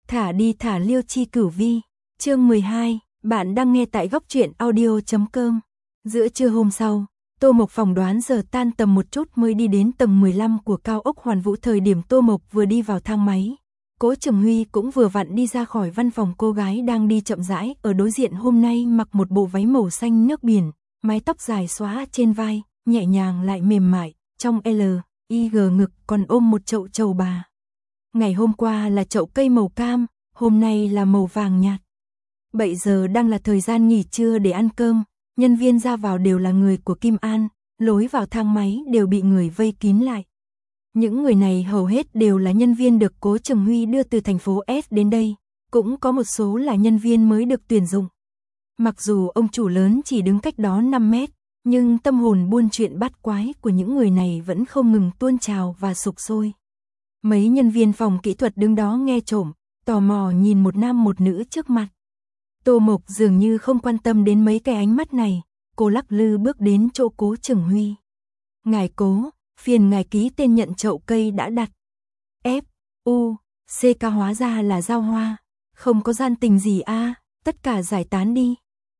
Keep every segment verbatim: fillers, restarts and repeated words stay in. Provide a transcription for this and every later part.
Thả đi thả Liêu Chi Cửu Vi, chương mười hai, bạn đang nghe tại góc truyện audio chấm com. Giữa trưa hôm sau, Tô Mộc phỏng đoán giờ tan tầm một chút mới đi đến tầng mười lăm của cao ốc Hoàn Vũ. Thời điểm Tô Mộc vừa đi vào thang máy, Cố Trường Huy cũng vừa vặn đi ra khỏi văn phòng. Cô gái đang đi chậm rãi ở đối diện hôm nay mặc một bộ váy màu xanh nước biển, mái tóc dài xóa trên vai, nhẹ nhàng lại mềm mại, trong L, I G ngực còn ôm một chậu trầu bà. Ngày hôm qua là chậu cây màu cam, hôm nay là màu vàng nhạt. Bây giờ đang là thời gian nghỉ trưa để ăn cơm, nhân viên ra vào đều là người của Kim An, lối vào thang máy đều bị người vây kín lại. Những người này hầu hết đều là nhân viên được Cố Trường Huy đưa từ thành phố S đến đây, cũng có một số là nhân viên mới được tuyển dụng. Mặc dù ông chủ lớn chỉ đứng cách đó năm mét, nhưng tâm hồn buôn chuyện bát quái của những người này vẫn không ngừng tuôn trào và sục sôi. Mấy nhân viên phòng kỹ thuật đứng đó nghe trộm, tò mò nhìn một nam một nữ trước mặt. Tô Mộc dường như không quan tâm đến mấy cái ánh mắt này, cô lắc lư bước đến chỗ Cố Trường Huy. Ngài Cố, phiền ngài ký tên nhận chậu cây đã đặt. F, U, C K hóa ra là giao hoa, không có gian tình gì a, tất cả giải tán đi.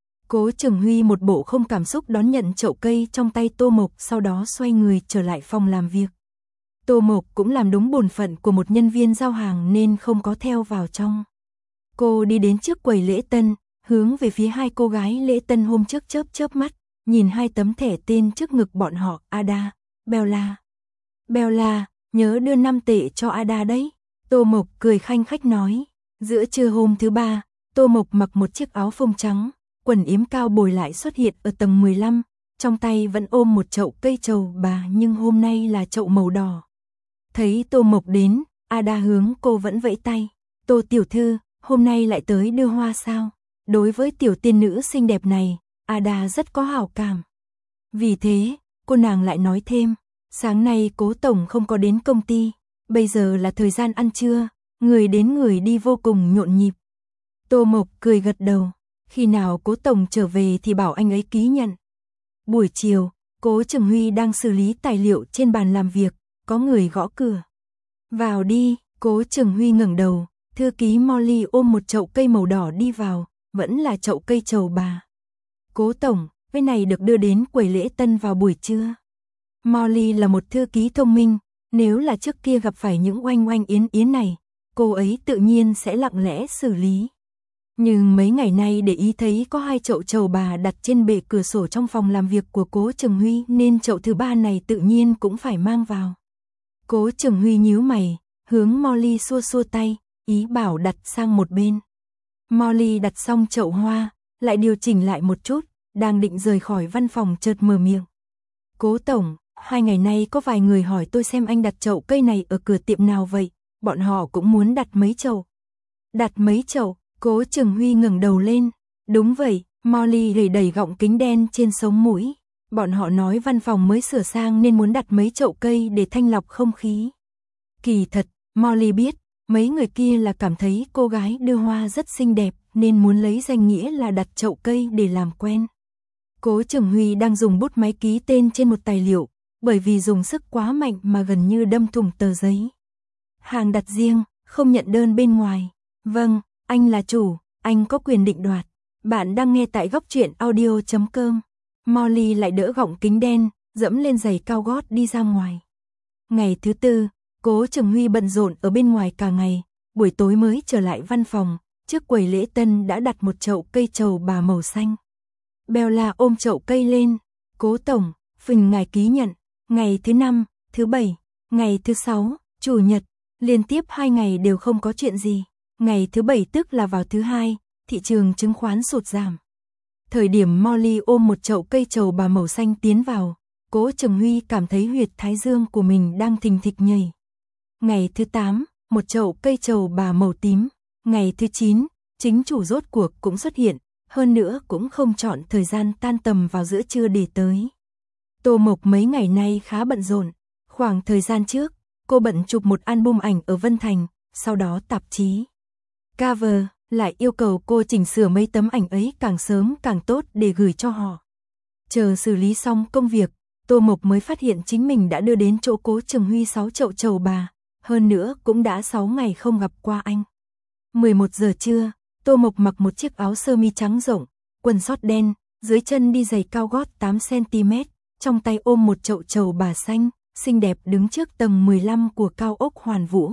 Cố Trường Huy một bộ không cảm xúc đón nhận chậu cây trong tay Tô Mộc, sau đó xoay người trở lại phòng làm việc. Tô Mộc cũng làm đúng bổn phận của một nhân viên giao hàng nên không có theo vào trong. Cô đi đến trước quầy lễ tân, hướng về phía hai cô gái lễ tân hôm trước chớp chớp mắt, nhìn hai tấm thẻ tên trước ngực bọn họ, Ada, Bella. Bella, nhớ đưa năm tệ cho Ada đấy. Tô Mộc cười khanh khách nói. Giữa trưa hôm thứ ba, Tô Mộc mặc một chiếc áo phông trắng, quần yếm cao bồi lại xuất hiện ở tầng mười lăm, trong tay vẫn ôm một chậu cây trầu bà nhưng hôm nay là chậu màu đỏ. Thấy Tô Mộc đến, Ada hướng cô vẫn vẫy tay. Tô tiểu thư, hôm nay lại tới đưa hoa sao? Đối với tiểu tiên nữ xinh đẹp này, Ada rất có hảo cảm. Vì thế, cô nàng lại nói thêm, sáng nay Cố tổng không có đến công ty, bây giờ là thời gian ăn trưa, người đến người đi vô cùng nhộn nhịp. Tô Mộc cười gật đầu, khi nào Cố tổng trở về thì bảo anh ấy ký nhận. Buổi chiều, Cố Trường Huy đang xử lý tài liệu trên bàn làm việc, có người gõ cửa. Vào đi, Cố Trường Huy ngẩng đầu, thư ký Molly ôm một chậu cây màu đỏ đi vào, vẫn là chậu cây trầu bà. Cố tổng, cái này được đưa đến quầy lễ tân vào buổi trưa. Molly là một thư ký thông minh, nếu là trước kia gặp phải những oanh oanh yến yến này, cô ấy tự nhiên sẽ lặng lẽ xử lý. Nhưng mấy ngày nay để ý thấy có hai chậu trầu bà đặt trên bệ cửa sổ trong phòng làm việc của Cố Trường Huy nên chậu thứ ba này tự nhiên cũng phải mang vào. Cố Trường Huy nhíu mày, hướng Molly xua xua tay, ý bảo đặt sang một bên. Molly đặt xong chậu hoa, lại điều chỉnh lại một chút, đang định rời khỏi văn phòng chợt mở miệng. Cố tổng, hai ngày nay có vài người hỏi tôi xem anh đặt chậu cây này ở cửa tiệm nào vậy, bọn họ cũng muốn đặt mấy chậu. Đặt mấy chậu? Cố Trường Huy ngẩng đầu lên. Đúng vậy, Molly gầy đẩy gọng kính đen trên sống mũi. Bọn họ nói văn phòng mới sửa sang nên muốn đặt mấy chậu cây để thanh lọc không khí. Kỳ thật, Molly biết, mấy người kia là cảm thấy cô gái đưa hoa rất xinh đẹp nên muốn lấy danh nghĩa là đặt chậu cây để làm quen. Cố Trường Huy đang dùng bút máy ký tên trên một tài liệu, bởi vì dùng sức quá mạnh mà gần như đâm thủng tờ giấy. Hàng đặt riêng, không nhận đơn bên ngoài. Vâng, anh là chủ, anh có quyền định đoạt. Bạn đang nghe tại góc truyện audio chấm com. Molly lại đỡ gọng kính đen, dẫm lên giày cao gót đi ra ngoài. Ngày thứ tư, Cố Trường Huy bận rộn ở bên ngoài cả ngày, buổi tối mới trở lại văn phòng, trước quầy lễ tân đã đặt một chậu cây trầu bà màu xanh. Bella ôm chậu cây lên, Cố tổng, phình ngài ký nhận, ngày thứ năm, thứ bảy, ngày thứ sáu, chủ nhật, liên tiếp hai ngày đều không có chuyện gì. Ngày thứ bảy tức là vào thứ hai, thị trường chứng khoán sụt giảm. Thời điểm Molly ôm một chậu cây trầu bà màu xanh tiến vào, Cố Trường Huy cảm thấy huyệt thái dương của mình đang thình thịch nhảy. Ngày thứ tám, một chậu cây trầu bà màu tím. Ngày thứ chín, chính chủ rốt cuộc cũng xuất hiện, hơn nữa cũng không chọn thời gian tan tầm vào giữa trưa để tới. Tô Mộc mấy ngày nay khá bận rộn, khoảng thời gian trước, cô bận chụp một album ảnh ở Vân Thành, sau đó tạp chí Cover lại yêu cầu cô chỉnh sửa mấy tấm ảnh ấy càng sớm càng tốt để gửi cho họ. Chờ xử lý xong công việc, Tô Mộc mới phát hiện chính mình đã đưa đến chỗ Cố Trường Huy sáu chậu trầu bà, hơn nữa cũng đã sáu ngày không gặp qua anh. mười một giờ trưa, Tô Mộc mặc một chiếc áo sơ mi trắng rộng, quần sót đen, dưới chân đi giày cao gót tám xăng ti mét, trong tay ôm một chậu trầu bà xanh, xinh đẹp đứng trước tầng mười lăm của cao ốc Hoàn Vũ.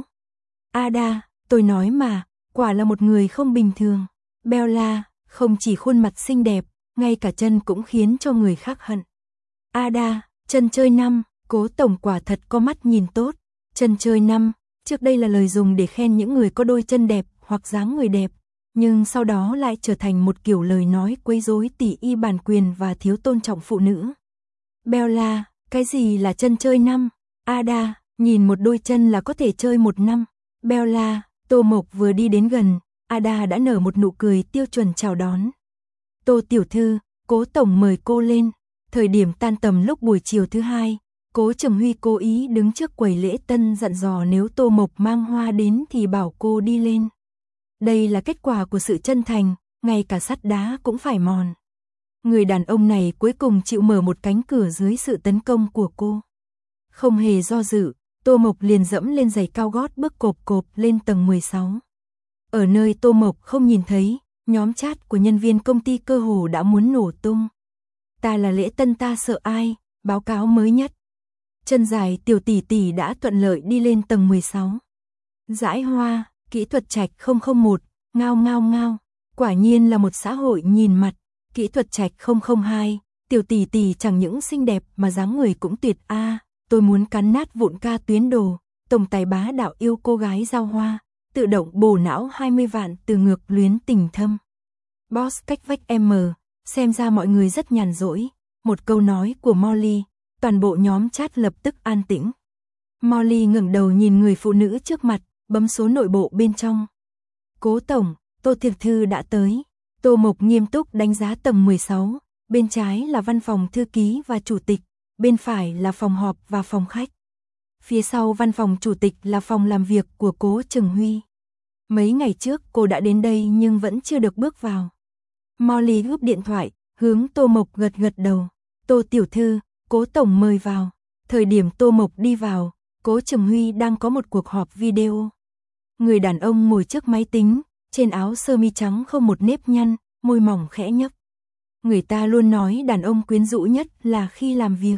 Ada, tôi nói mà, quả là một người không bình thường. Bella, không chỉ khuôn mặt xinh đẹp, ngay cả chân cũng khiến cho người khác hận. Ada, chân chơi năm, Cố tổng quả thật có mắt nhìn tốt. Chân chơi năm, trước đây là lời dùng để khen những người có đôi chân đẹp hoặc dáng người đẹp, nhưng sau đó lại trở thành một kiểu lời nói quấy rối tỉ y bản quyền và thiếu tôn trọng phụ nữ. Bella, cái gì là chân chơi năm? Ada, nhìn một đôi chân là có thể chơi một năm. Bella, Tô Mộc vừa đi đến gần, Ada đã nở một nụ cười tiêu chuẩn chào đón. Tô tiểu thư, Cố tổng mời cô lên. Thời điểm tan tầm lúc buổi chiều thứ hai, Cố Trường Huy cố ý đứng trước quầy lễ tân dặn dò nếu Tô Mộc mang hoa đến thì bảo cô đi lên. Đây là kết quả của sự chân thành, ngay cả sắt đá cũng phải mòn. Người đàn ông này cuối cùng chịu mở một cánh cửa dưới sự tấn công của cô. Không hề do dự, Tô Mộc liền dẫm lên giày cao gót bước cộp cộp lên tầng mười sáu. Ở nơi Tô Mộc không nhìn thấy, nhóm chat của nhân viên công ty cơ hồ đã muốn nổ tung. Ta là lễ tân ta sợ ai, báo cáo mới nhất. Chân dài tiểu tỷ tỷ đã thuận lợi đi lên tầng mười sáu. Dãi hoa, kỹ thuật trạch không không một, ngao ngao ngao, quả nhiên là một xã hội nhìn mặt. Kỹ thuật trạch không không hai, tiểu tỷ tỷ chẳng những xinh đẹp mà dáng người cũng tuyệt a, à, tôi muốn cắn nát vụn ca tuyến đồ. Tổng tài bá đạo yêu cô gái giao hoa, tự động bổ não hai mươi vạn từ ngược luyến tình thâm. Boss cách vách M, xem ra mọi người rất nhàn rỗi. Một câu nói của Molly, toàn bộ nhóm chat lập tức an tĩnh. Molly ngẩng đầu nhìn người phụ nữ trước mặt, bấm số nội bộ bên trong. Cố tổng, Tô tiểu thư đã tới. Tô Mộc nghiêm túc đánh giá tầng mười sáu, bên trái là văn phòng thư ký và chủ tịch, bên phải là phòng họp và phòng khách. Phía sau văn phòng chủ tịch là phòng làm việc của Cố Trường Huy. Mấy ngày trước cô đã đến đây nhưng vẫn chưa được bước vào. Molly gúp điện thoại, hướng Tô Mộc gật gật đầu. Tô tiểu thư, Cố tổng mời vào. Thời điểm Tô Mộc đi vào, Cố Trường Huy đang có một cuộc họp video. Người đàn ông ngồi trước máy tính, trên áo sơ mi trắng không một nếp nhăn, môi mỏng khẽ nhấp. Người ta luôn nói đàn ông quyến rũ nhất là khi làm việc.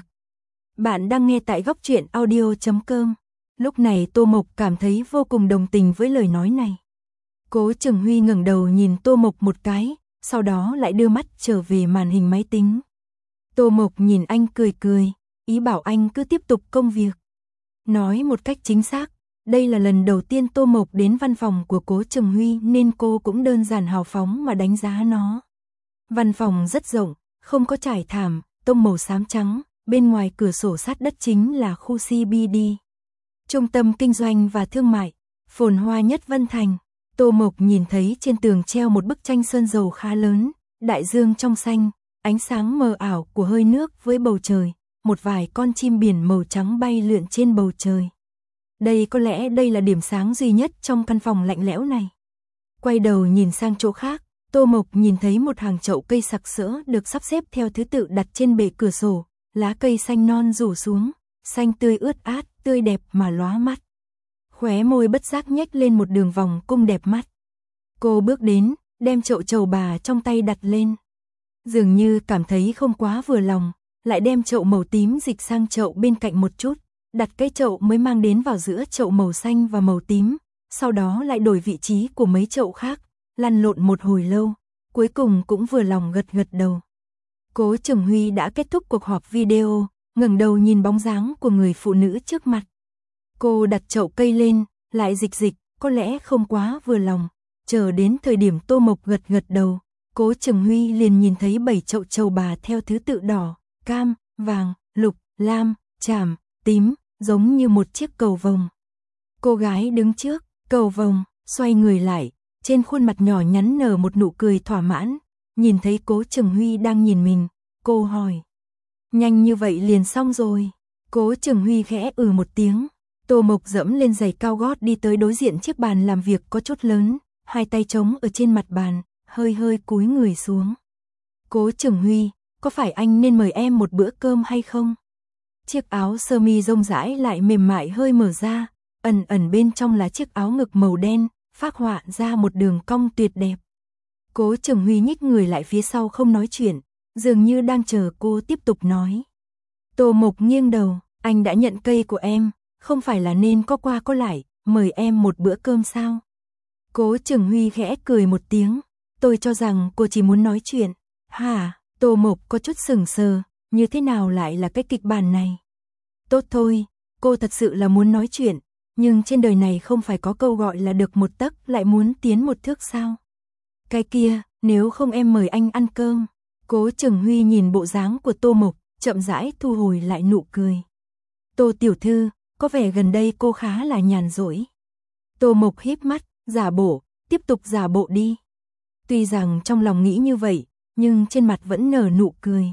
Bạn đang nghe tại góc truyện audio chấm com. Lúc này Tô Mộc cảm thấy vô cùng đồng tình với lời nói này. Cố Trường Huy ngẩng đầu nhìn Tô Mộc một cái, sau đó lại đưa mắt trở về màn hình máy tính. Tô Mộc nhìn anh cười cười, ý bảo anh cứ tiếp tục công việc. Nói một cách chính xác, đây là lần đầu tiên Tô Mộc đến văn phòng của Cố Trường Huy nên cô cũng đơn giản hào phóng mà đánh giá nó. Văn phòng rất rộng, không có trải thảm, tông màu xám trắng, bên ngoài cửa sổ sát đất chính là khu xê bê đê. Trung tâm kinh doanh và thương mại, phồn hoa nhất Vân Thành. Tô Mộc nhìn thấy trên tường treo một bức tranh sơn dầu khá lớn, đại dương trong xanh, ánh sáng mờ ảo của hơi nước với bầu trời, một vài con chim biển màu trắng bay lượn trên bầu trời. Đây có lẽ đây là điểm sáng duy nhất trong căn phòng lạnh lẽo này. Quay đầu nhìn sang chỗ khác, Tô Mộc nhìn thấy một hàng chậu cây sặc sỡ được sắp xếp theo thứ tự đặt trên bệ cửa sổ, lá cây xanh non rủ xuống, xanh tươi ướt át, tươi đẹp mà lóa mắt. Khóe môi bất giác nhếch lên một đường vòng cung đẹp mắt. Cô bước đến, đem chậu trầu bà trong tay đặt lên. Dường như cảm thấy không quá vừa lòng, lại đem chậu màu tím dịch sang chậu bên cạnh một chút, đặt cái chậu mới mang đến vào giữa chậu màu xanh và màu tím, sau đó lại đổi vị trí của mấy chậu khác, lăn lộn một hồi lâu, cuối cùng cũng vừa lòng gật gật đầu. Cố Trường Huy đã kết thúc cuộc họp video, ngẩng đầu nhìn bóng dáng của người phụ nữ trước mặt. Cô đặt chậu cây lên, lại dịch dịch, có lẽ không quá vừa lòng. Chờ đến thời điểm Tô Mộc gật gật đầu, Cố Trường Huy liền nhìn thấy bảy chậu trầu bà theo thứ tự đỏ, cam, vàng, lục, lam, tràm, tím, giống như một chiếc cầu vồng. Cô gái đứng trước cầu vồng, xoay người lại, trên khuôn mặt nhỏ nhắn nở một nụ cười thỏa mãn, nhìn thấy Cố Trường Huy đang nhìn mình, cô hỏi. Nhanh như vậy liền xong rồi. Cố Trường Huy khẽ ừ một tiếng. Tô Mộc dẫm lên giày cao gót đi tới đối diện chiếc bàn làm việc có chút lớn, hai tay trống ở trên mặt bàn, hơi hơi cúi người xuống. Cố Trường Huy, có phải anh nên mời em một bữa cơm hay không? Chiếc áo sơ mi rông rãi lại mềm mại hơi mở ra, ẩn ẩn bên trong là chiếc áo ngực màu đen, phác họa ra một đường cong tuyệt đẹp. Cố Trường Huy nhích người lại phía sau không nói chuyện, dường như đang chờ cô tiếp tục nói. Tô Mộc nghiêng đầu, anh đã nhận cây của em, không phải là nên có qua có lại, mời em một bữa cơm sao? Cố Trường Huy khẽ cười một tiếng, tôi cho rằng cô chỉ muốn nói chuyện. Hả? Tô Mộc có chút sững sờ, như thế nào lại là cái kịch bản này? Tốt thôi, cô thật sự là muốn nói chuyện, nhưng trên đời này không phải có câu gọi là được một tấc lại muốn tiến một thước sao? Cái kia, nếu không em mời anh ăn cơm. Cố Trường Huy nhìn bộ dáng của Tô Mộc, chậm rãi thu hồi lại nụ cười. Tô tiểu thư, có vẻ gần đây cô khá là nhàn rỗi. Tô Mộc híp mắt, giả bộ, tiếp tục giả bộ đi. Tuy rằng trong lòng nghĩ như vậy, nhưng trên mặt vẫn nở nụ cười.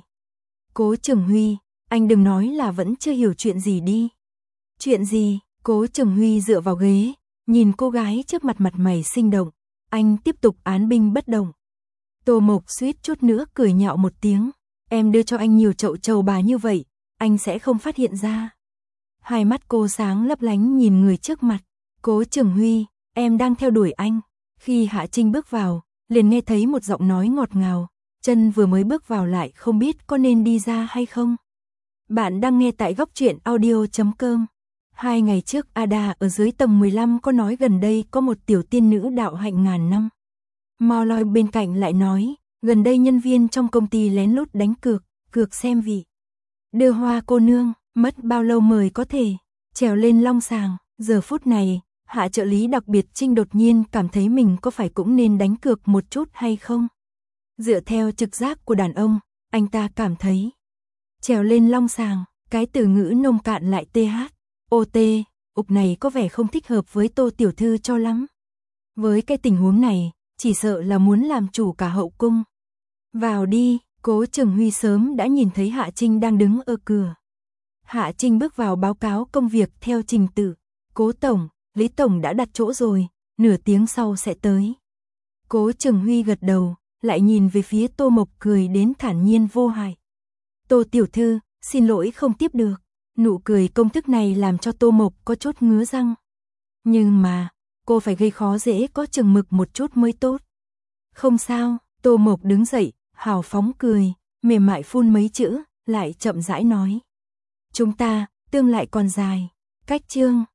Cố Trường Huy, anh đừng nói là vẫn chưa hiểu chuyện gì đi. Chuyện gì? Cố Trường Huy dựa vào ghế, nhìn cô gái trước mặt mặt mày sinh động. Anh tiếp tục án binh bất động. Tô Mộc suýt chút nữa cười nhạo một tiếng. Em đưa cho anh nhiều chậu trầu bà như vậy, anh sẽ không phát hiện ra. Hai mắt cô sáng lấp lánh nhìn người trước mặt. Cố Trường Huy, em đang theo đuổi anh. Khi Hạ Trinh bước vào, liền nghe thấy một giọng nói ngọt ngào. Chân vừa mới bước vào lại không biết có nên đi ra hay không. Bạn đang nghe tại góc truyện audio chấm com. Hai ngày trước Ada ở dưới tầng mười lăm có nói gần đây có một tiểu tiên nữ đạo hạnh ngàn năm. Mao Loi bên cạnh lại nói, gần đây nhân viên trong công ty lén lút đánh cược, cược xem vị. Đưa hoa cô nương, mất bao lâu mới có thể trèo lên long sàng. Giờ phút này, Hạ trợ lý đặc biệt Trinh đột nhiên cảm thấy mình có phải cũng nên đánh cược một chút hay không. Dựa theo trực giác của đàn ông, anh ta cảm thấy trèo lên long sàng, cái từ ngữ nông cạn lại th, ot, ục này có vẻ không thích hợp với Tô tiểu thư cho lắm. Với cái tình huống này, chỉ sợ là muốn làm chủ cả hậu cung. Vào đi, Cố Trường Huy sớm đã nhìn thấy Hạ Trinh đang đứng ở cửa. Hạ Trinh bước vào báo cáo công việc theo trình tự. Cố tổng, Lý tổng đã đặt chỗ rồi, nửa tiếng sau sẽ tới. Cố Trường Huy gật đầu, lại nhìn về phía Tô Mộc cười đến thản nhiên vô hại. Tô tiểu thư, xin lỗi không tiếp được. Nụ cười công thức này làm cho Tô Mộc có chút ngứa răng. Nhưng mà, cô phải gây khó dễ có chừng mực một chút mới tốt. Không sao, Tô Mộc đứng dậy, hào phóng cười, mềm mại phun mấy chữ, lại chậm rãi nói. Chúng ta, tương lại còn dài. Cách chương